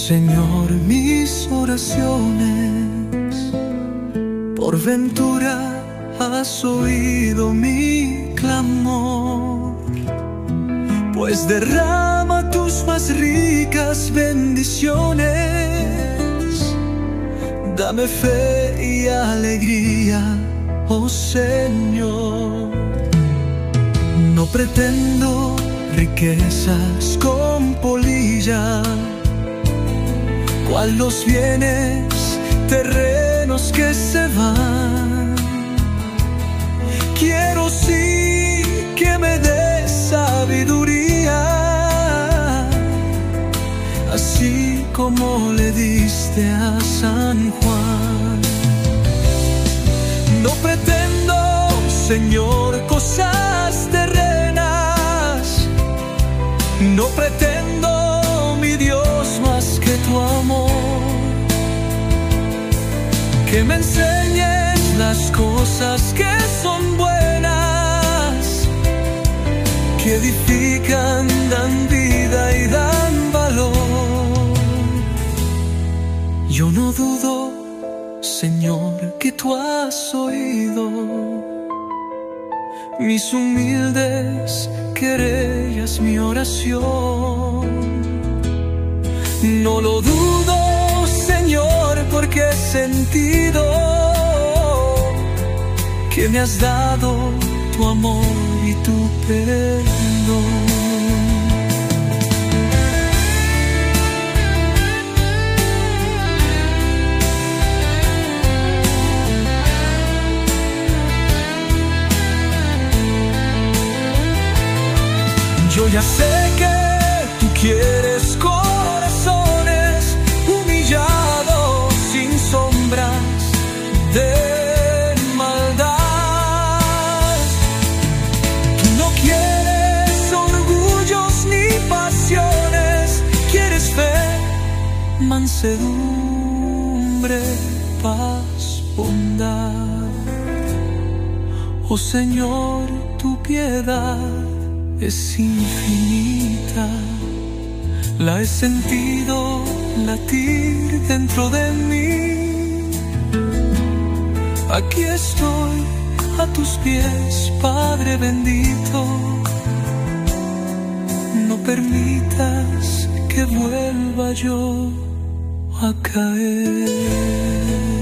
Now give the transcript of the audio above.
Señor, mis oraciones, por ventura has oído mi clamor, pues derrama tus más ricas bendiciones. Dame fe y alegría, oh Señor. No pretendo riquezas con polilla, cual los bienes terrenos que se van. Quiero sí que me des sabiduría, así como le diste a San Juan. No pretendo, Señor, cosas terrenas, no pretendo, mi Dios, más que tu amor. Que me enseñes las cosas que son buenas, que edifican, dan vida y dan valor. Yo no dudo, Señor, que tú has oído mis humildes querellas, mi oración. No lo dudo, Señor, porque he sentido que me has dado tu amor y tu perdón. Yo ya sé que tú quieres corazones humillados, sin sombras de maldad. Tú no quieres orgullos ni pasiones, quieres fe, mansedumbre, paz, bondad. Oh Señor, tu piedad es infinita, la he sentido latir dentro de mí. Aquí estoy a tus pies, Padre bendito, no permitas que vuelva yo a caer.